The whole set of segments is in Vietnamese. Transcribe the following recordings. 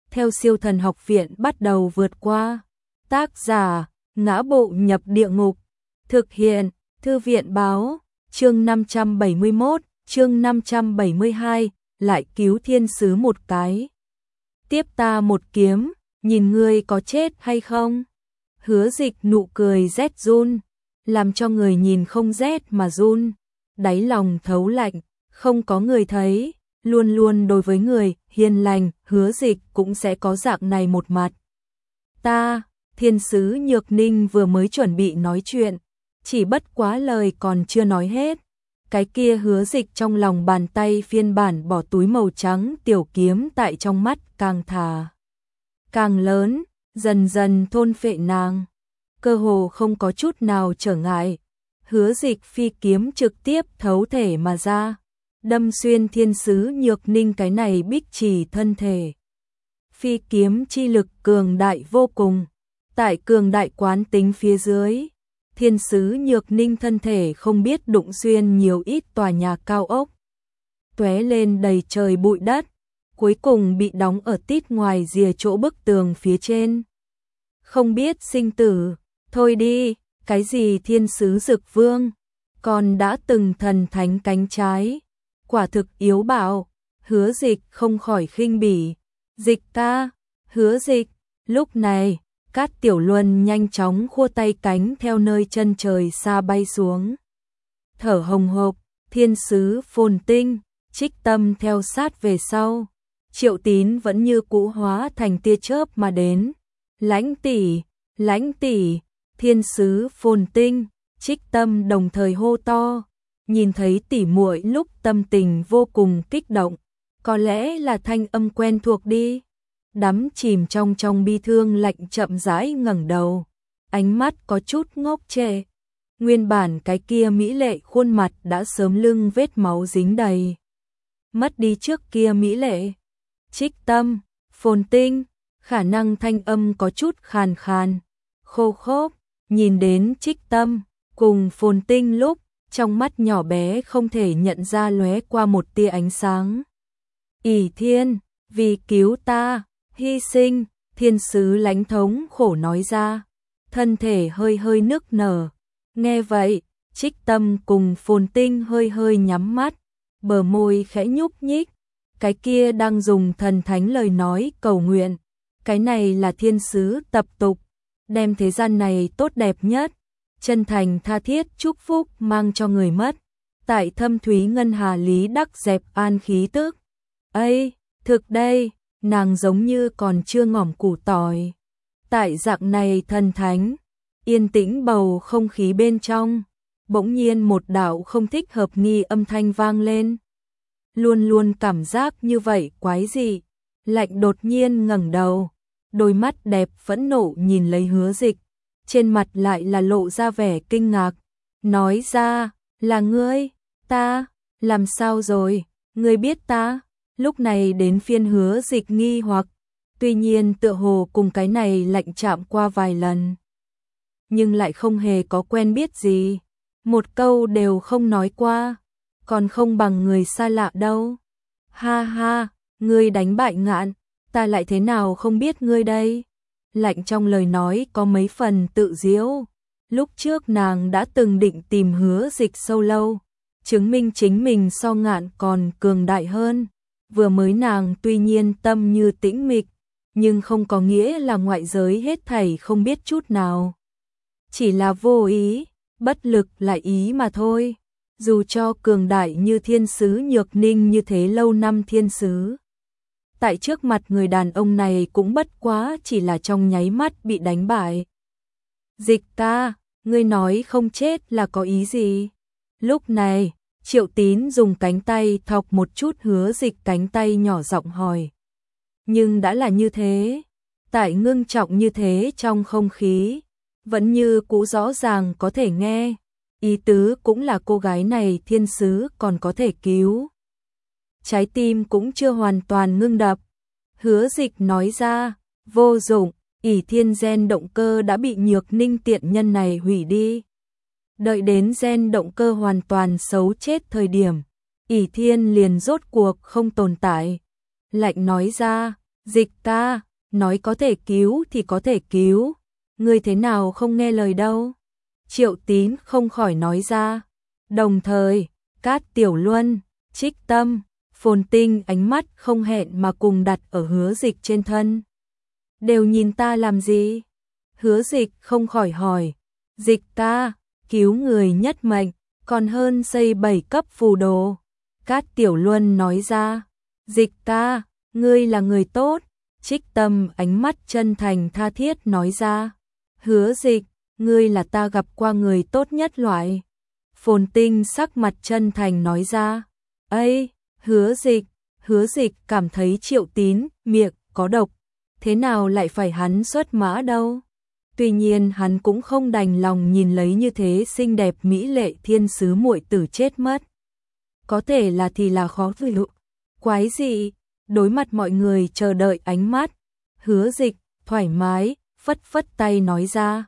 theo Siêu Thần Học Viện bắt đầu vượt qua. Tác giả: Ngã Bộ Nhập Địa Ngục. Thực hiện: Thư viện báo. Chương 571, chương 572, lại cứu thiên sứ một cái. Tiếp ta một kiếm, nhìn ngươi có chết hay không? Hứa Dịch nụ cười rét run, làm cho người nhìn không rét mà run, đáy lòng thấu lạnh. Không có người thấy, luôn luôn đối với người hiền lành, Hứa Dịch cũng sẽ có dạng này một mặt. Ta, thiên sứ Nhược Ninh vừa mới chuẩn bị nói chuyện, chỉ bất quá lời còn chưa nói hết. Cái kia Hứa Dịch trong lòng bàn tay phiên bản bỏ túi màu trắng tiểu kiếm tại trong mắt càng thả càng lớn, dần dần thôn phệ nàng, cơ hồ không có chút nào trở ngại. Hứa Dịch phi kiếm trực tiếp thấu thể mà ra, đâm xuyên thiên sứ Nhược Ninh cái này bích trì thân thể. Phi kiếm chi lực cường đại vô cùng, tại cường đại quán tính phía dưới, thiên sứ Nhược Ninh thân thể không biết đụng xuyên nhiều ít tòa nhà cao ốc, tóe lên đầy trời bụi đất, cuối cùng bị đóng ở tít ngoài rìa chỗ bức tường phía trên. Không biết sinh tử, thôi đi, cái gì thiên sứ Dực Vương, còn đã từng thần thánh cánh trái, quả thực yếu bạo. Hứa Dịch không khỏi khinh bỉ. Dịch ta, Hứa Dịch. Lúc này, Cát Tiểu Luân nhanh chóng khua tay cánh theo nơi chân trời xa bay xuống. Thở hồng hộc, thiên sứ Phồn Tinh, Trích Tâm theo sát về sau. Triệu Tín vẫn như cũ hóa thành tia chớp mà đến. Lãnh tỷ, thiên sứ Phồn Tinh, Trích Tâm đồng thời hô to. Nhìn thấy tỷ muội lúc tâm tình vô cùng kích động, có lẽ là thanh âm quen thuộc đi. Đắm chìm trong bi thương lạnh chậm rãi ngẩng đầu, ánh mắt có chút ngốc trệ. Nguyên bản cái kia mỹ lệ khuôn mặt đã sớm lưng vết máu dính đầy. Mất đi trước kia mỹ lệ. Trích Tâm, Phồn Tinh, khả năng thanh âm có chút khàn khàn, khô khốc, nhìn đến Trích Tâm cùng Phồn Tinh lúc, trong mắt nhỏ bé không thể nhận ra lóe qua một tia ánh sáng. Ỷ Thiên, vì cứu ta, hy sinh, thiên sứ Lãnh thống khổ nói ra, thân thể hơi hơi nức nở. Nghe vậy, Trích Tâm cùng Phồn Tinh hơi nhắm mắt, bờ môi khẽ nhúc nhích. Cái kia đang dùng thần thánh lời nói cầu nguyện, cái này là thiên sứ tập tục, đem thế gian này tốt đẹp nhất, chân thành tha thiết chúc phúc mang cho người mất. Tại thâm thúy ngân hà lý đắc dẹp an khí tức. Ây, thực đây, nàng giống như còn chưa ngỏm củ tỏi. Tại dạng này thần thánh, yên tĩnh bầu không khí bên trong, bỗng nhiên một đạo không thích hợp nghi âm thanh vang lên. Luôn luôn cảm giác như vậy quái dị. Lạnh đột nhiên ngẩng đầu, đôi mắt đẹp phẫn nộ nhìn lấy Hứa Dịch, trên mặt lại là lộ ra vẻ kinh ngạc, nói ra, là ngươi, ta, làm sao rồi, ngươi biết ta? Lúc này đến phiên Hứa Dịch nghi hoặc, tuy nhiên tựa hồ cùng cái này lạnh chạm qua vài lần, nhưng lại không hề có quen biết gì, một câu đều không nói qua, còn không bằng người xa lạ đâu. Ha ha, ngươi đánh bại Ngạn, ta lại thế nào không biết ngươi đây? Lạnh trong lời nói có mấy phần tự giễu. Lúc trước nàng đã từng định tìm Hứa Dịch sâu lâu, chứng minh chính mình so Ngạn còn cường đại hơn. Vừa mới nàng tuy nhiên tâm như tĩnh mịch, nhưng không có nghĩa là ngoại giới hết thảy không biết chút nào. Chỉ là vô ý, bất lực là ý mà thôi. Dù cho cường đại như thiên sứ Nhược Ninh như thế lâu năm thiên sứ, tại trước mặt người đàn ông này cũng bất quá chỉ là trong nháy mắt bị đánh bại. Dịch ca, ngươi nói không chết là có ý gì? Lúc này, Triệu Tín dùng cánh tay thọc một chút Hứa Dịch cánh tay nhỏ giọng hỏi. Nhưng đã là như thế, tại ngưng trọng như thế trong không khí, vẫn như cũ rõ ràng có thể nghe. Ý tứ cũng là cô gái này thiên sứ còn có thể cứu. Trái tim cũng chưa hoàn toàn ngưng đập. Hứa Dịch nói ra, vô dụng, Ỷ Thiên gen động cơ đã bị Nhược Ninh tiện nhân này hủy đi. Đợi đến gen động cơ hoàn toàn xấu chết thời điểm, Ỷ Thiên liền rốt cuộc không tồn tại. Lạnh nói ra, Dịch ca, nói có thể cứu thì có thể cứu, ngươi thế nào không nghe lời đâu. Triệu Tín không khỏi nói ra. Đồng thời, Cát Tiểu Luân, Trích Tâm, Phồn Tinh ánh mắt không hẹn mà cùng đặt ở Hứa Dịch trên thân. Đều nhìn ta làm gì? Hứa Dịch không khỏi hỏi. Dịch ca, cứu người nhất mệnh, còn hơn xây 7 cấp phù đồ. Cát Tiểu Luân nói ra. Dịch ca, ngươi là người tốt. Trích Tâm ánh mắt chân thành tha thiết nói ra. Hứa Dịch, ngươi là ta gặp qua người tốt nhất loại. Phồn Tinh sắc mặt chân thành nói ra. Ây, Hứa Dịch cảm thấy Triệu Tín miệng có độc, thế nào lại phải hắn xuất mã đâu. Tuy nhiên hắn cũng không đành lòng nhìn lấy như thế xinh đẹp mỹ lệ thiên sứ muội tử chết mất. Có thể là thì là khó chịu. Quái dị, đối mặt mọi người chờ đợi ánh mắt, Hứa Dịch thoải mái phất phất tay nói ra.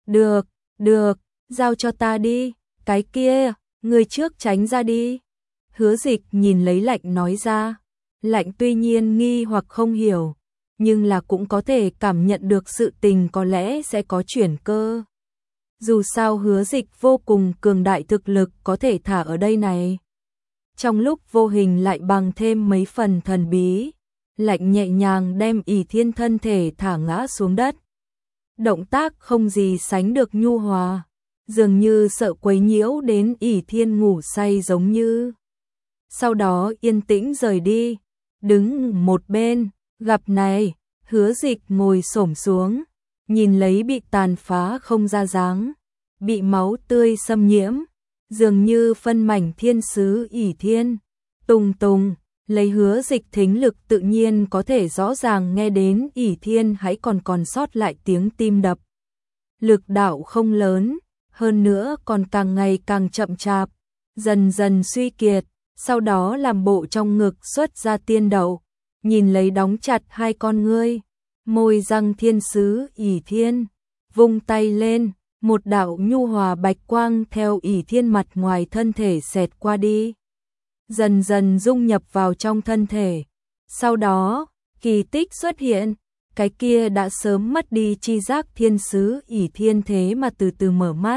Được, giao cho ta đi, cái kia, người trước tránh ra đi. Hứa Dịch nhìn lấy Lạnh nói ra. Lạnh tuy nhiên nghi hoặc không hiểu, nhưng là cũng có thể cảm nhận được sự tình có lẽ sẽ có chuyển cơ. Dù sao Hứa Dịch vô cùng cường đại thực lực có thể thả ở đây này. Trong lúc vô hình lại bằng thêm mấy phần thần bí, Lạnh nhẹ nhàng đem ỷ thiên thân thể thả ngã xuống đất. Động tác không gì sánh được nhu hòa, dường như sợ quấy nhiễu đến ỷ thiên ngủ say giống như. Sau đó yên tĩnh rời đi, đứng một bên, gặp này, Hứa Dịch ngồi xổm xuống, nhìn lấy bị tàn phá không ra dáng, bị máu tươi xâm nhiễm, dường như phân mảnh thiên sứ ỷ thiên. Tùng, lấy Hứa Dịch thính lực tự nhiên có thể rõ ràng nghe đến ỷ thiên hãy còn sót lại tiếng tim đập. Lực đạo không lớn, hơn nữa còn càng ngày càng chậm chạp, dần dần suy kiệt, sau đó làm bộ trong ngực xuất ra tiên đậu, nhìn lấy đóng chặt hai con ngươi, môi răng thiên sứ ỷ thiên, vung tay lên, một đạo nhu hòa bạch quang theo ỷ thiên mặt ngoài thân thể xẹt qua đi, dần dần dung nhập vào trong thân thể. Sau đó, kỳ tích xuất hiện, cái kia đã sớm mất đi chi giác thiên sứ ỷ thiên thế mà từ từ mở mắt.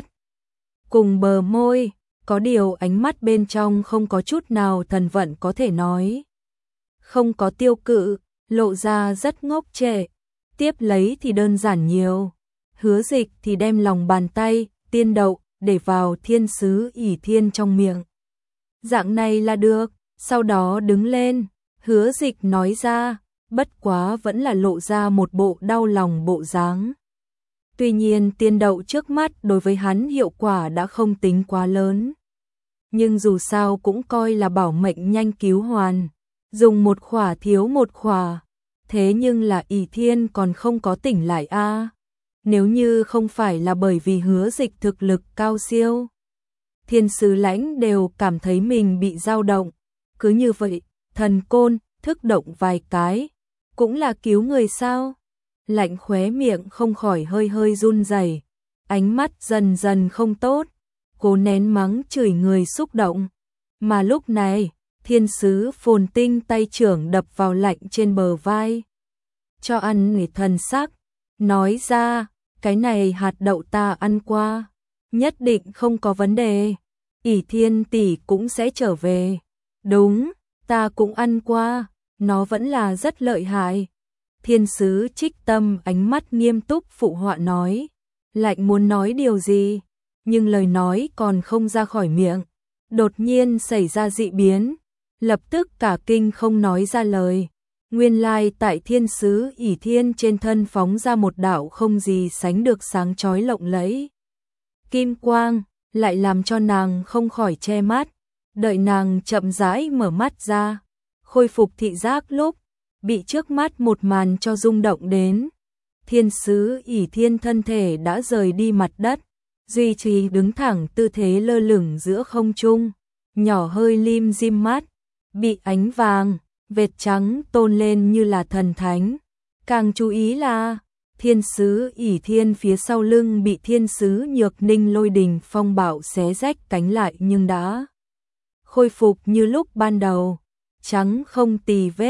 Cùng bờ môi, có điều ánh mắt bên trong không có chút nào thần vận có thể nói. Không có tiêu cự, lộ ra rất ngốc trệ. Tiếp lấy thì đơn giản nhiều. Hứa Dịch thì đem lòng bàn tay, tiên đậu, để vào thiên sứ ỷ thiên trong miệng. Dạng này là được, sau đó đứng lên, Hứa Dịch nói ra, bất quá vẫn là lộ ra một bộ đau lòng bộ dáng. Tuy nhiên tiên đậu trước mắt đối với hắn hiệu quả đã không tính quá lớn. Nhưng dù sao cũng coi là bảo mệnh nhanh cứu hoàn. Dùng một khỏa thiếu một khỏa. Thế nhưng là ỷ thiên còn không có tỉnh lại a. Nếu như không phải là bởi vì Hứa Dịch thực lực cao siêu, thiên sứ Lãnh đều cảm thấy mình bị dao động. Cứ như vậy, thần côn, thức động vài cái. Cũng là cứu người sao? Lạnh khóe miệng không khỏi hơi run rẩy, ánh mắt dần dần không tốt, cố nén mắng chửi người xúc động. Mà lúc này, thiên sứ Phồn Tinh tay trưởng đập vào Lạnh trên bờ vai. Cho ăn người thần sắc, nói ra, cái này hạt đậu ta ăn qua, nhất định không có vấn đề. ỷ thiên tỷ cũng sẽ trở về. Đúng, ta cũng ăn qua, nó vẫn là rất lợi hại. Thiên sứ Trích Tâm ánh mắt nghiêm túc phụ họa nói. Lạnh muốn nói điều gì, nhưng lời nói còn không ra khỏi miệng. Đột nhiên xảy ra dị biến, lập tức cả kinh không nói ra lời. Nguyên lai tại thiên sứ ỷ thiên trên thân phóng ra một đạo không gì sánh được sáng chói lộng lẫy. Kim quang, lại làm cho nàng không khỏi che mắt. Đợi nàng chậm rãi mở mắt ra, khôi phục thị giác lúc bị trước mắt một màn cho rung động đến. Thiên sứ ỷ thiên thân thể đã rời đi mặt đất, duy trì đứng thẳng tư thế lơ lửng giữa không trung, nhỏ hơi lim dim mắt, bị ánh vàng, vệt trắng tôn lên như là thần thánh. Càng chú ý là, thiên sứ ỷ thiên phía sau lưng bị thiên sứ Nhược Ninh Lôi Đình phong bạo xé rách cánh lại nhưng đã khôi phục như lúc ban đầu, trắng không tì vết,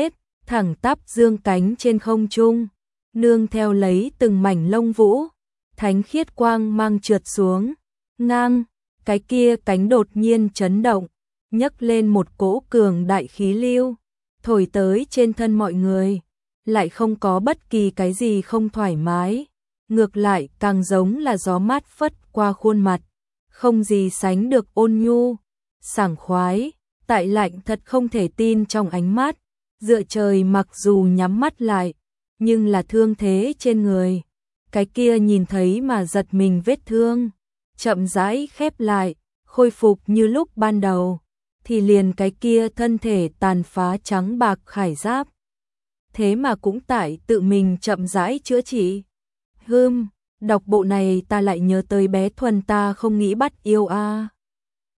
thẳng tắp dương cánh trên không trung, nương theo lấy từng mảnh lông vũ, thánh khiết quang mang trượt xuống, ngang, cái kia cánh đột nhiên chấn động, nhấc lên một cỗ cường đại khí lưu, thổi tới trên thân mọi người, lại không có bất kỳ cái gì không thoải mái, ngược lại càng giống là gió mát phất qua khuôn mặt, không gì sánh được ôn nhu, sảng khoái, tại lạnh thật không thể tin trong ánh mắt, dựa trời mặc dù nhắm mắt lại, nhưng là thương thế trên người, cái kia nhìn thấy mà giật mình vết thương, chậm rãi khép lại, khôi phục như lúc ban đầu, thì liền cái kia thân thể tàn phá trắng bạc khải giáp. Thế mà cũng tại tự mình chậm rãi chữa trị. Đọc bộ này ta lại nhớ tới bé Thuần ta không nghĩ bắt yêu a.